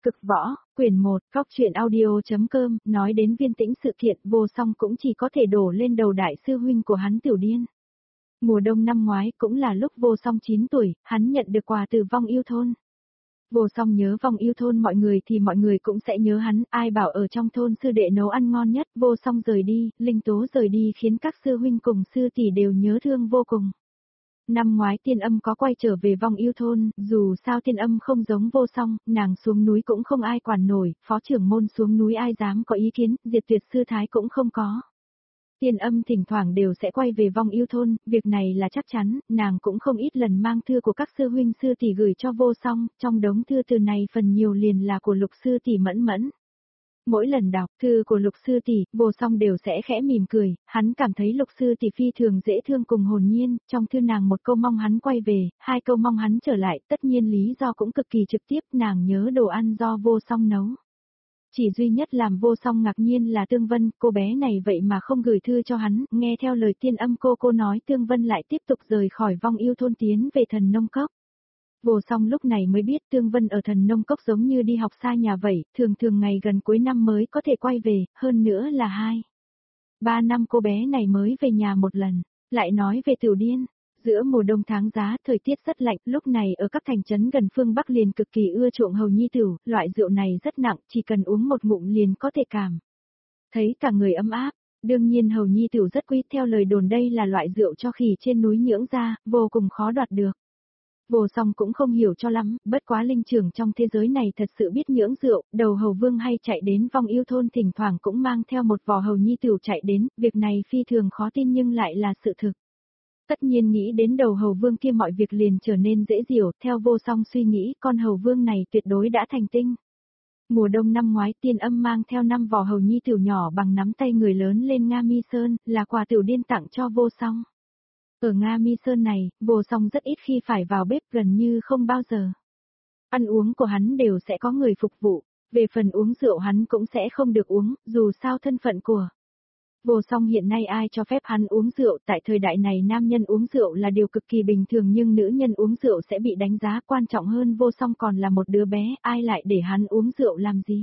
Cực võ, quyển 1, Cóc truyện audio.com, nói đến Viên Tĩnh sự kiện Vô Song cũng chỉ có thể đổ lên đầu đại sư huynh của hắn Tiểu Điên. Mùa đông năm ngoái cũng là lúc Vô Song 9 tuổi, hắn nhận được quà từ Vong Yêu Thôn. Vô Song nhớ Vong Yêu Thôn mọi người thì mọi người cũng sẽ nhớ hắn, ai bảo ở trong thôn sư đệ nấu ăn ngon nhất. Vô Song rời đi, Linh Tố rời đi khiến các sư huynh cùng sư tỷ đều nhớ thương vô cùng. Năm ngoái Tiên Âm có quay trở về Vong Yêu Thôn, dù sao Tiên Âm không giống Vô Song, nàng xuống núi cũng không ai quản nổi, phó trưởng môn xuống núi ai dám có ý kiến, Diệt Tuyệt sư thái cũng không có. Tiên Âm thỉnh thoảng đều sẽ quay về Vong Yêu Thôn, việc này là chắc chắn, nàng cũng không ít lần mang thư của các sư huynh sư tỷ gửi cho Vô Song, trong đống thư từ này phần nhiều liền là của Lục sư tỷ Mẫn Mẫn. Mỗi lần đọc thư của Lục sư tỷ, Vô Song đều sẽ khẽ mỉm cười, hắn cảm thấy Lục sư tỷ phi thường dễ thương cùng hồn nhiên, trong thư nàng một câu mong hắn quay về, hai câu mong hắn trở lại, tất nhiên lý do cũng cực kỳ trực tiếp, nàng nhớ đồ ăn do Vô Song nấu. Chỉ duy nhất làm Vô Song ngạc nhiên là Tương Vân, cô bé này vậy mà không gửi thư cho hắn, nghe theo lời Tiên Âm cô nói Tương Vân lại tiếp tục rời khỏi Vong Yêu Thôn tiến về Thần Nông Cốc. Vô Song lúc này mới biết Tương Vân ở Thần Nông Cốc giống như đi học xa nhà vậy, thường ngày gần cuối năm mới có thể quay về, hơn nữa là 2-3 năm cô bé này mới về nhà một lần. Lại nói về Tiểu Điên, giữa mùa đông tháng giá, thời tiết rất lạnh, lúc này ở các thành trấn gần phương Bắc liền cực kỳ ưa chuộng hầu nhi tửu, loại rượu này rất nặng, chỉ cần uống một ngụm liền có thể cảm thấy cả người ấm áp. Đương nhiên hầu nhi tửu rất quý, theo lời đồn đây là loại rượu cho khỉ trên núi nhưỡng ra, vô cùng khó đoạt được. Vô Song cũng không hiểu cho lắm, bất quá linh trưởng trong thế giới này thật sự biết nhưỡng rượu, đầu hầu vương hay chạy đến Vong Yêu Thôn thỉnh thoảng cũng mang theo một vò hầu nhi tửu chạy đến, việc này phi thường khó tin nhưng lại là sự thực. Tất nhiên nghĩ đến đầu hầu vương kia mọi việc liền trở nên dễ dhiểu, theo Vô Song suy nghĩ con hầu vương này tuyệt đối đã thành tinh. Mùa đông năm ngoái Tiên Âm mang theo 5 vò hầu nhi tửu nhỏ bằng nắm tay người lớn lên Nga Mi Sơn, là quà Tiểu Điên tặng cho Vô Song. Ở Nga Mi Sơn này, Vô Song rất ít khi phải vào bếp, gần như không bao giờ. Ăn uống của hắn đều sẽ có người phục vụ, về phần uống rượu hắn cũng sẽ không được uống, dù sao thân phận của Vô Song hiện nay ai cho phép hắn uống rượu, tại thời đại này nam nhân uống rượu là điều cực kỳ bình thường nhưng nữ nhân uống rượu sẽ bị đánh giá, quan trọng hơn Vô Song còn là một đứa bé, ai lại để hắn uống rượu làm gì.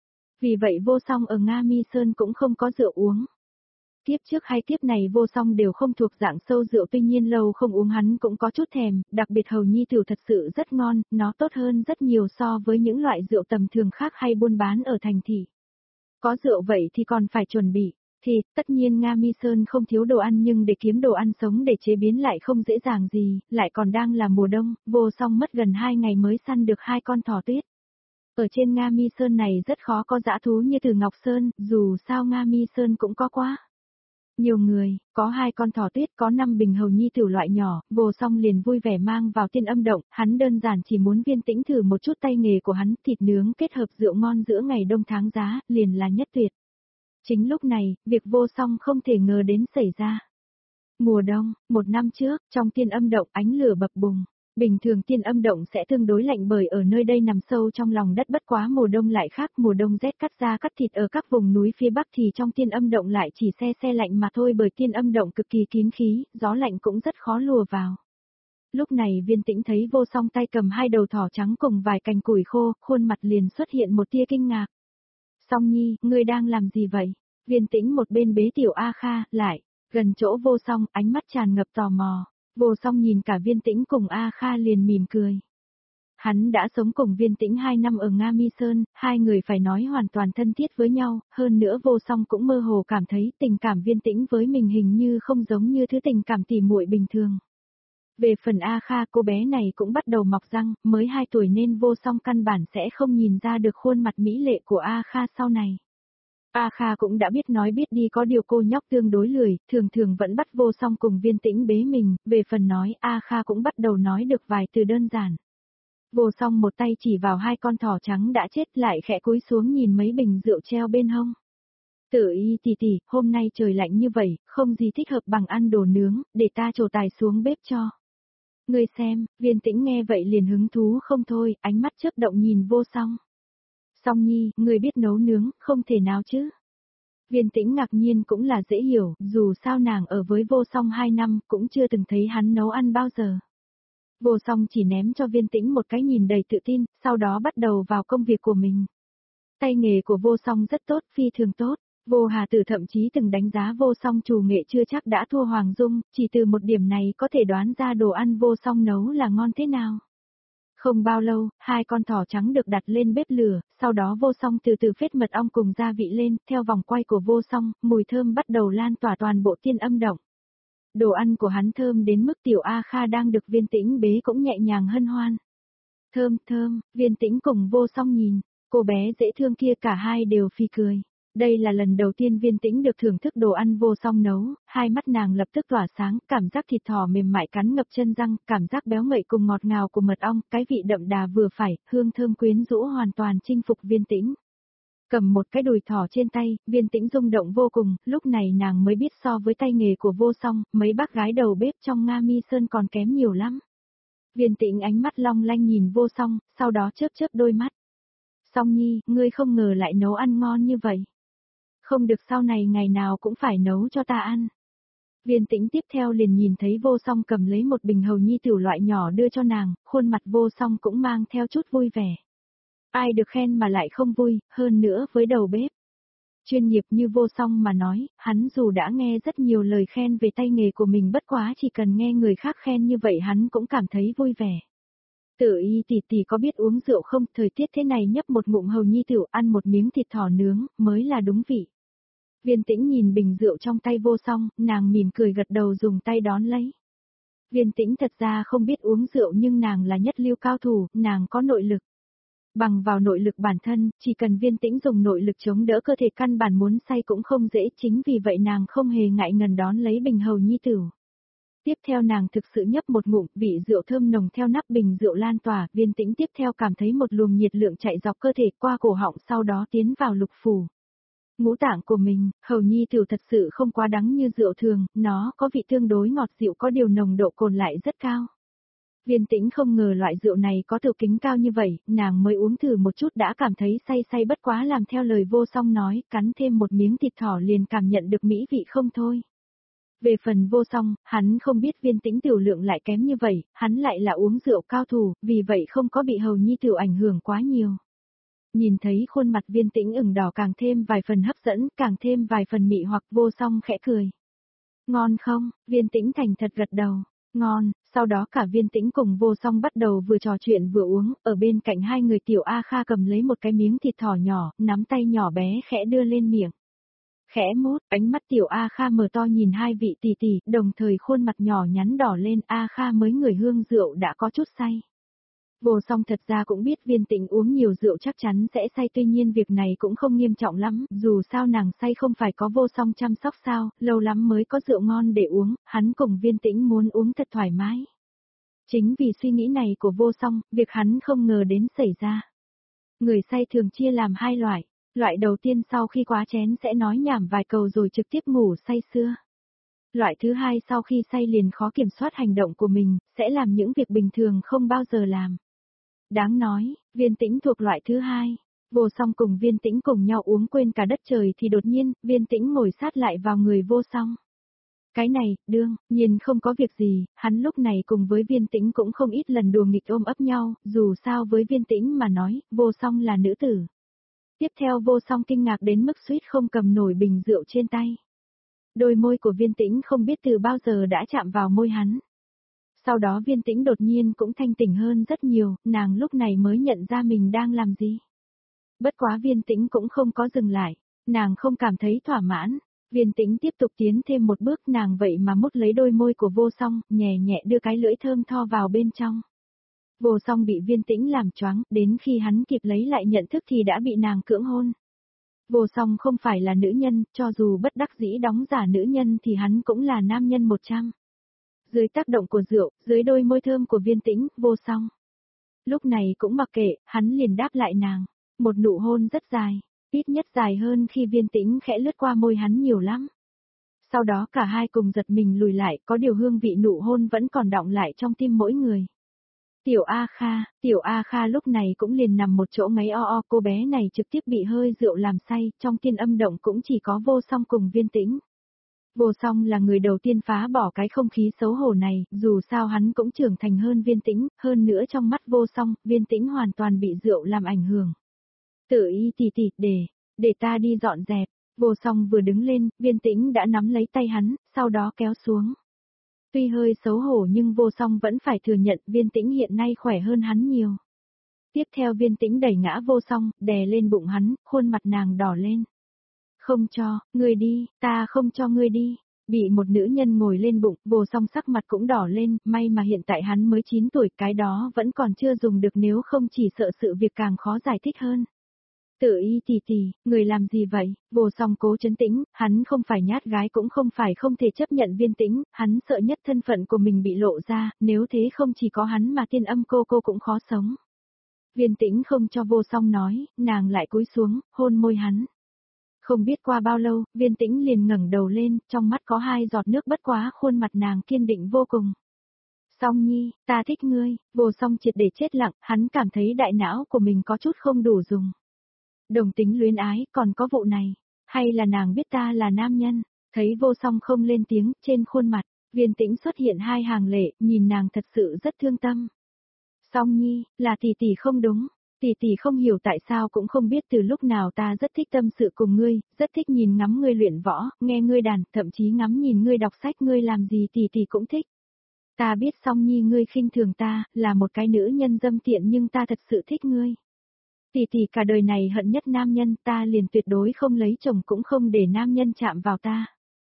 Vì vậy Vô Song ở Nga Mi Sơn cũng không có rượu uống. Kiếp trước hay kiếp này Vô Song đều không thuộc dạng sâu rượu, tuy nhiên lâu không uống hắn cũng có chút thèm, đặc biệt hầu nhi tửu thật sự rất ngon, nó tốt hơn rất nhiều so với những loại rượu tầm thường khác hay buôn bán ở thành thị. Có rượu vậy thì còn phải chuẩn bị, thì tất nhiên Nga Mi Sơn không thiếu đồ ăn nhưng để kiếm đồ ăn sống để chế biến lại không dễ dàng gì, lại còn đang là mùa đông, Vô Song mất gần 2 ngày mới săn được 2 con thỏ tuyết. Ở trên Nga Mi Sơn này rất khó có dã thú như từ Ngọc Sơn, dù sao Nga Mi Sơn cũng có quá nhiều người, có 2 con thỏ tuyết, có 5 bình hầu nhi tửu loại nhỏ, Vô Song liền vui vẻ mang vào Tiên Âm động, hắn đơn giản chỉ muốn Viên Tĩnh thử một chút tay nghề của hắn, thịt nướng kết hợp rượu ngon giữa ngày đông tháng giá, liền là nhất tuyệt. Chính lúc này, việc Vô Song không thể ngờ đến xảy ra. Mùa đông, 1 năm trước, trong Tiên Âm động ánh lửa bập bùng. Bình thường Tiên Âm động sẽ tương đối lạnh bởi ở nơi đây nằm sâu trong lòng đất, bất quá mùa đông lại khác, mùa đông rét cắt da cắt thịt, ở các vùng núi phía Bắc thì trong Tiên Âm động lại chỉ se lạnh mà thôi, bởi Tiên Âm động cực kỳ kín khí, gió lạnh cũng rất khó lùa vào. Lúc này Viên Tĩnh thấy Vô Song tay cầm 2 đầu thỏ trắng cùng vài cành củi khô, khuôn mặt liền xuất hiện một tia kinh ngạc. Song Nhi, ngươi đang làm gì vậy? Viên Tĩnh một bên bế tiểu A Kha, lại gần chỗ Vô Song, ánh mắt tràn ngập tò mò. Vô Song nhìn cả Viên Tĩnh cùng A Kha liền mỉm cười. Hắn đã sống cùng Viên Tĩnh 2 năm ở Nga Mi Sơn, hai người phải nói hoàn toàn thân thiết với nhau, hơn nữa Vô Song cũng mơ hồ cảm thấy tình cảm Viên Tĩnh với mình hình như không giống như thứ tình cảm tỉ muội bình thường. Về phần A Kha, cô bé này cũng bắt đầu mọc răng, mới 2 tuổi nên Vô Song căn bản sẽ không nhìn ra được khuôn mặt mỹ lệ của A Kha sau này. A Kha cũng đã biết nói biết đi, có điều cô nhóc tương đối lười, thường vẫn bắt Vô Song cùng Viên Tĩnh bế mình, về phần nói A Kha cũng bắt đầu nói được vài từ đơn giản. Vô Song một tay chỉ vào 2 con thỏ trắng đã chết, lại khẽ cúi xuống nhìn mấy bình rượu treo bên hông. Tử Y tỷ, hôm nay trời lạnh như vậy, không gì thích hợp bằng ăn đồ nướng, để ta trổ tài xuống bếp cho. Ngươi xem, Viên Tĩnh nghe vậy liền hứng thú không thôi, ánh mắt chớp động nhìn Vô Song. Song Nhi, ngươi biết nấu nướng, không thể nào chứ. Viên Tĩnh ngạc nhiên cũng là dễ hiểu, dù sao nàng ở với Vô Song 2 năm cũng chưa từng thấy hắn nấu ăn bao giờ. Vô song chỉ ném cho Viên Tĩnh một cái nhìn đầy tự tin, sau đó bắt đầu vào công việc của mình. Tay nghề của Vô Song rất tốt, phi thường tốt. Vô Hà Tử thậm chí từng đánh giá Vô Song chủ nghệ chưa chắc đã thua Hoàng Dung, chỉ từ một điểm này có thể đoán ra đồ ăn Vô Song nấu là ngon thế nào. Không bao lâu, hai con thỏ trắng được đặt lên bếp lửa, sau đó Vô Song từ từ phết mật ong cùng gia vị lên, theo vòng quay của Vô Song, mùi thơm bắt đầu lan tỏa toàn bộ Tiên Âm Động. Đồ ăn của hắn thơm đến mức Tiểu A Kha đang được Viên Tĩnh bế cũng nhẹ nhàng hân hoan. Thơm thơm, Viên Tĩnh cùng Vô Song nhìn, cô bé dễ thương kia cả hai đều phì cười. Đây là lần đầu tiên Viên Tĩnh được thưởng thức đồ ăn Vô Song nấu, hai mắt nàng lập tức tỏa sáng, cảm giác thịt thỏ mềm mại cắn ngập chân răng, cảm giác béo ngậy cùng ngọt ngào của mật ong, cái vị đậm đà vừa phải, hương thơm quyến rũ hoàn toàn chinh phục Viên Tĩnh. Cầm một cái đùi thỏ trên tay, Viên Tĩnh rung động vô cùng, lúc này nàng mới biết so với tay nghề của Vô Song, mấy bác gái đầu bếp trong Nga Mi Sơn còn kém nhiều lắm. Viên Tĩnh ánh mắt long lanh nhìn Vô Song, sau đó chớp chớp đôi mắt. Song Nhi, ngươi không ngờ lại nấu ăn ngon như vậy. Không được, sau này ngày nào cũng phải nấu cho ta ăn. Viên Tĩnh tiếp theo liền nhìn thấy Vô Song cầm lấy một bình hầu nhi tiểu loại nhỏ đưa cho nàng, khuôn mặt Vô Song cũng mang theo chút vui vẻ. Ai được khen mà lại không vui, hơn nữa với đầu bếp. Chuyên nghiệp như Vô Song mà nói, hắn dù đã nghe rất nhiều lời khen về tay nghề của mình, bất quá chỉ cần nghe người khác khen như vậy hắn cũng cảm thấy vui vẻ. Tử Y tỷ tỷ có biết uống rượu không, thời tiết thế này nhấp một ngụm hầu nhi tiểu ăn một miếng thịt thỏ nướng, mới là đúng vị. Viên Tĩnh nhìn bình rượu trong tay Vô Song, nàng mỉm cười gật đầu dùng tay đón lấy. Viên Tĩnh thật ra không biết uống rượu nhưng nàng là nhất lưu cao thủ, nàng có nội lực. Bằng vào nội lực bản thân, chỉ cần Viên Tĩnh dùng nội lực chống đỡ cơ thể căn bản muốn say cũng không dễ, chính vì vậy nàng không hề ngại ngần đón lấy bình hầu nhi tửu. Tiếp theo nàng thực sự nhấp một ngụm, vị rượu thơm nồng theo nắp bình rượu lan tỏa, Viên Tĩnh tiếp theo cảm thấy một luồng nhiệt lượng chạy dọc cơ thể qua cổ họng sau đó tiến vào lục phủ. Ngũ tạng của mình, hầu nhi tửu thật sự không quá đắng như rượu thường, nó có vị tương đối ngọt dịu, có điều nồng độ cồn lại rất cao. Viên Tĩnh không ngờ loại rượu này có thượng kính cao như vậy, nàng mới uống thử một chút đã cảm thấy say say, bất quá làm theo lời Vô Song nói, cắn thêm một miếng thịt thỏ liền cảm nhận được mỹ vị không thôi. Về phần Vô Song, hắn không biết Viên Tĩnh tiểu lượng lại kém như vậy, hắn lại là uống rượu cao thủ, vì vậy không có bị hầu nhi tiểu ảnh hưởng quá nhiều. Nhìn thấy khuôn mặt Viên Tĩnh ửng đỏ càng thêm vài phần hấp dẫn, càng thêm vài phần mị hoặc, Vô Song khẽ cười. Ngon không? Viên Tĩnh thành thật gật đầu. Ngon, sau đó cả Viên Tĩnh cùng Vô Song bắt đầu vừa trò chuyện vừa uống, ở bên cạnh hai người Tiểu A Kha cầm lấy một cái miếng thịt thỏ nhỏ, nắm tay nhỏ bé khẽ đưa lên miệng. Khẽ mút, ánh mắt Tiểu A Kha mở to nhìn hai vị tỷ tỷ, đồng thời khuôn mặt nhỏ nhắn đỏ lên, A Kha mới ngửi hương rượu đã có chút say. Vô Song thật ra cũng biết Viên Tĩnh uống nhiều rượu chắc chắn sẽ say, tuy nhiên việc này cũng không nghiêm trọng lắm, dù sao nàng say không phải có Vô Song chăm sóc sao, lâu lắm mới có rượu ngon để uống, hắn cùng Viên Tĩnh muốn uống thật thoải mái. Chính vì suy nghĩ này của Vô Song, việc hắn không ngờ đến xảy ra. Người say thường chia làm hai loại, loại đầu tiên sau khi quá chén sẽ nói nhảm vài câu rồi trực tiếp ngủ say sưa. Loại thứ hai sau khi say liền khó kiểm soát hành động của mình, sẽ làm những việc bình thường không bao giờ làm. Đáng nói, Viên Tĩnh thuộc loại thứ hai. Vô Song cùng Viên Tĩnh cùng nhau uống quên cả đất trời thì đột nhiên, Viên Tĩnh ngồi sát lại vào người Vô Song. Cái này, đương nhiên không có việc gì, hắn lúc này cùng với Viên Tĩnh cũng không ít lần đùa nghịch ôm ấp nhau, dù sao với Viên Tĩnh mà nói, Vô Song là nữ tử. Tiếp theo Vô Song kinh ngạc đến mức suýt không cầm nổi bình rượu trên tay. Đôi môi của Viên Tĩnh không biết từ bao giờ đã chạm vào môi hắn. Sau đó Viên Tĩnh đột nhiên cũng thanh tỉnh hơn rất nhiều, nàng lúc này mới nhận ra mình đang làm gì. Bất quá Viên Tĩnh cũng không có dừng lại, nàng không cảm thấy thỏa mãn. Viên Tĩnh tiếp tục tiến thêm một bước, nàng vậy mà mút lấy đôi môi của Vô Song, nhẹ nhẹ đưa cái lưỡi thơm tho vào bên trong. Vô Song bị Viên Tĩnh làm choáng, đến khi hắn kịp lấy lại nhận thức thì đã bị nàng cưỡng hôn. Vô Song không phải là nữ nhân, cho dù bất đắc dĩ đóng giả nữ nhân thì hắn cũng là nam nhân 100. Dưới tác động của rượu, dưới đôi môi thơm của Viên Tĩnh, Vô Song lúc này cũng mặc kệ, hắn liền đáp lại nàng. Một nụ hôn rất dài, ít nhất dài hơn khi Viên Tĩnh khẽ lướt qua môi hắn nhiều lắm. Sau đó cả hai cùng giật mình lùi lại, có điều hương vị nụ hôn vẫn còn đọng lại trong tim mỗi người. Tiểu A Kha lúc này cũng liền nằm một chỗ ngáy o o, cô bé này trực tiếp bị hơi rượu làm say, trong Tiên Âm Động cũng chỉ có Vô Song cùng Viên Tĩnh. Vô song là người đầu tiên phá bỏ cái không khí xấu hổ này, dù sao hắn cũng trưởng thành hơn Viên Tĩnh, hơn nữa trong mắt vô song, Viên Tĩnh hoàn toàn bị rượu làm ảnh hưởng. Tự ý tỷ, để ta đi dọn dẹp. Vô song vừa đứng lên, Viên Tĩnh đã nắm lấy tay hắn, sau đó kéo xuống. Tuy hơi xấu hổ nhưng vô song vẫn phải thừa nhận Viên Tĩnh hiện nay khỏe hơn hắn nhiều. Tiếp theo Viên Tĩnh đẩy ngã vô song, đè lên bụng hắn, khuôn mặt nàng đỏ lên. Không cho, ngươi đi, ta không cho ngươi đi. Bị một nữ nhân ngồi lên bụng, vô song sắc mặt cũng đỏ lên, may mà hiện tại hắn mới 9 tuổi, cái đó vẫn còn chưa dùng được, nếu không chỉ sợ sự việc càng khó giải thích hơn. Tự ý tỷ, người làm gì vậy? Vô song cố trấn tĩnh, hắn không phải nhát gái cũng không phải không thể chấp nhận Viên Tĩnh, hắn sợ nhất thân phận của mình bị lộ ra, nếu thế không chỉ có hắn mà Tiên Âm cô cũng khó sống. Viên Tĩnh không cho vô song nói, nàng lại cúi xuống, hôn môi hắn. Không biết qua bao lâu, Viên Tĩnh liền ngẩng đầu lên, trong mắt có 2 giọt nước, bất quá khuôn mặt nàng kiên định vô cùng. Song Nhi, ta thích ngươi. Vô song triệt để chết lặng, hắn cảm thấy đại não của mình có chút không đủ dùng. Đồng tính luyến ái, còn có vụ này, hay là nàng biết ta là nam nhân? Thấy vô song không lên tiếng, trên khuôn mặt, Viên Tĩnh xuất hiện 2 hàng lệ, nhìn nàng thật sự rất thương tâm. Song Nhi, là tỷ không đúng. Tỷ không hiểu tại sao cũng không biết từ lúc nào ta rất thích tâm sự cùng ngươi, rất thích nhìn ngắm ngươi luyện võ, nghe ngươi đàn, thậm chí ngắm nhìn ngươi đọc sách, ngươi làm gì tỷ cũng thích. Ta biết Song Nhi ngươi khinh thường ta, là một cái nữ nhân dâm tiện, nhưng ta thật sự thích ngươi. Tỷ cả đời này hận nhất nam nhân, ta liền tuyệt đối không lấy chồng cũng không để nam nhân chạm vào ta.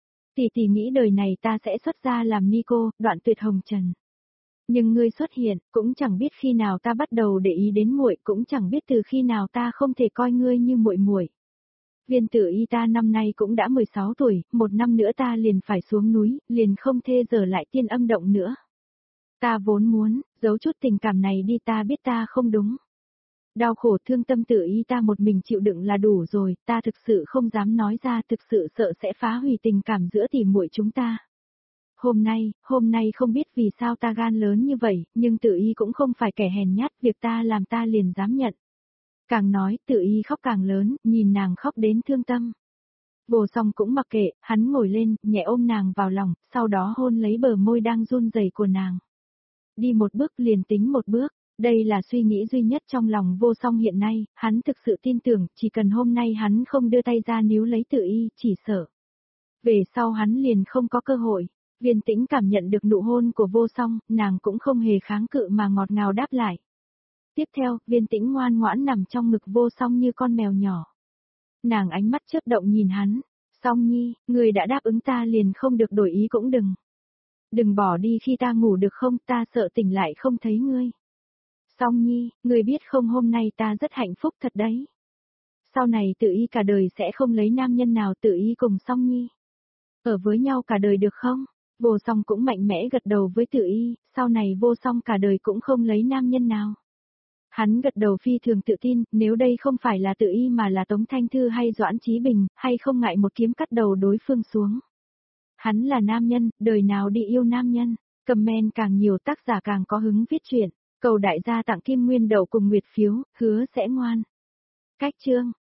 Tỷ nghĩ đời này ta sẽ xuất gia làm ni cô, đoạn tuyệt hồng trần. Nhưng ngươi xuất hiện, cũng chẳng biết khi nào ta bắt đầu để ý đến muội, cũng chẳng biết từ khi nào ta không thể coi ngươi như muội. Viên Tử Y ta năm nay cũng đã 16 tuổi, 1 năm nữa ta liền phải xuống núi, liền không thể giờ lại Tiên Âm động nữa. Ta vốn muốn, giấu chút tình cảm này đi, ta biết ta không đúng. Đau khổ thương tâm Tử Y ta một mình chịu đựng là đủ rồi, ta thực sự không dám nói ra, thực sự sợ sẽ phá hủy tình cảm giữa tỷ muội chúng ta. Hôm nay không biết vì sao ta gan lớn như vậy, nhưng Tử Y cũng không phải kẻ hèn nhát, việc ta làm ta liền dám nhận. Càng nói, Tử Y khóc càng lớn, nhìn nàng khóc đến thương tâm. Vô song cũng mặc kệ, hắn ngồi lên, nhẹ ôm nàng vào lòng, sau đó hôn lấy bờ môi đang run rẩy của nàng. Đi một bước liền tính một bước, đây là suy nghĩ duy nhất trong lòng vô song hiện nay, hắn thực sự tin tưởng, chỉ cần hôm nay hắn không đưa tay ra níu lấy Tử Y, chỉ sợ. Về sau hắn liền không có cơ hội. Viên Tĩnh cảm nhận được nụ hôn của vô song, nàng cũng không hề kháng cự mà ngọt ngào đáp lại. Tiếp theo, Viên Tĩnh ngoan ngoãn nằm trong ngực vô song như con mèo nhỏ. Nàng ánh mắt chớp động nhìn hắn, Song Nhi, người đã đáp ứng ta liền không được đổi ý cũng đừng. Đừng bỏ đi khi ta ngủ được không, ta sợ tỉnh lại không thấy ngươi. Song Nhi, người biết không, hôm nay ta rất hạnh phúc thật đấy. Sau này Tử Y cả đời sẽ không lấy nam nhân nào, Tử Y cùng Song Nhi ở với nhau cả đời được không? Vô song cũng mạnh mẽ gật đầu với Tử Y, sau này vô song cả đời cũng không lấy nam nhân nào. Hắn gật đầu phi thường tự tin, nếu đây không phải là Tử Y mà là Tống Thanh Thư hay Doãn Chí Bình, hay không ngại một kiếm cắt đầu đối phương xuống. Hắn là nam nhân, đời nào đi yêu nam nhân, comment càng nhiều tác giả càng có hứng viết truyện, cầu đại gia tặng Kim Nguyên Đậu cùng Nguyệt phiếu, hứa sẽ ngoan. Cách chương